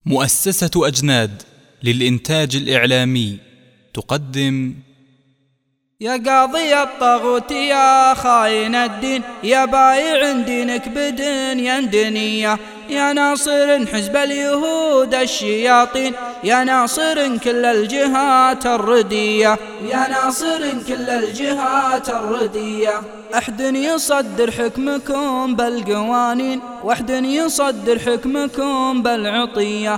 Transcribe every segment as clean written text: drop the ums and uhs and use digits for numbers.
مؤسسة أجناد للإنتاج الإعلامي تقدم: يا قاضي الطاغوت يا خاين الدين، يا بايع دينك بدنيا دنيا، يا ناصر حزب اليهود الشياطين، يا ناصر كل الجهات الردية، يا ناصر كل الجهات الردية. أحد يصدر حكمكم بالقوانين، واحد يصدر حكمكم بالعطية،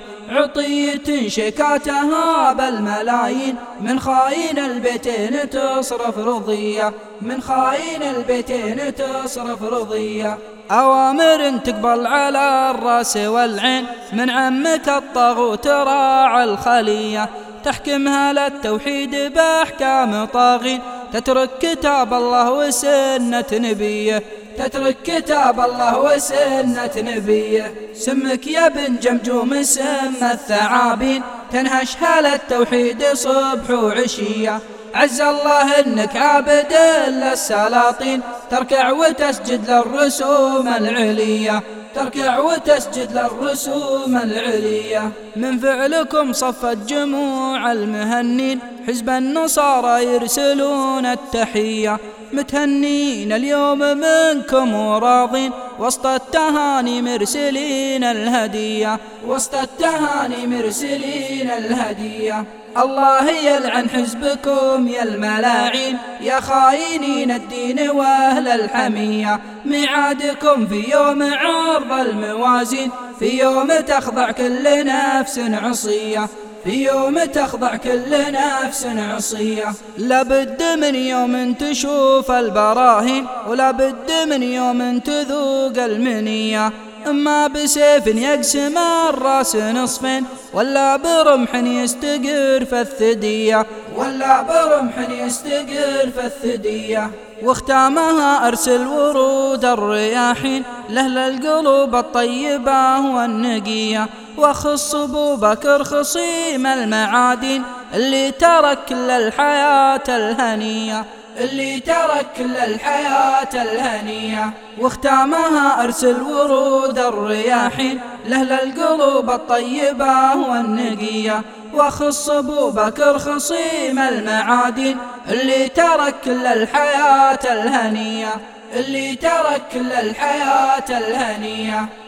عطية شكاتها بالملايين، من خاين البيتين تصرف رضية، من خاين البيتين تصرف رضية. أوامر تقبل على الراس والعين، من عمك الطاغوت راعى الخلية، تحكمها للتوحيد بأحكام طاغين، تترك كتاب الله وسنة نبيه، تترك كتاب الله وسنة نبيه. سمك يا بن جمجوم سم الثعابين، تنهشها للتوحيد صبح وعشية، عز الله انك عابد للسلاطين، تركع وتسجد للرسوم العلية، تركع وتسجد للرسوم العليا. من فعلكم صفت جموع المهنين، حزب النصارى يرسلون التحية، متهنين اليوم منكم وراضين، وسط التهاني مرسلين الهدية، وسط التهاني مرسلين الهدية. الله يلعن حزبكم يا الملاعين، يا خاينين الدين واهل الحمية، ميعادكم في يوم عرض الموازين، في يوم تخضع كل نفس عصية، في يوم تخضع كل نفس عصية. لابد من يوم تشوف البراهين، ولابد من يوم تذوق المنية، إما بسيف يقسم الراس نصفين، ولا برمح يستقر في الثدية، ولا برمح يستقر في الثدية. واختامها أرسل ورود الرياحين، لأهل القلوب الطيبة والنقية، وخص أبو بكر خصيم المعادين، اللي ترك كل الحياة الهنية، اللي ترك كل الحياة الهنية. واختامها أرسل ورود الرياحين، لأهل القلوب الطيبة والنقية، وخص أبو بكر خصيم المعادين، اللي ترك كل الحياة الهنية، اللي ترك كل الحياة الهنية.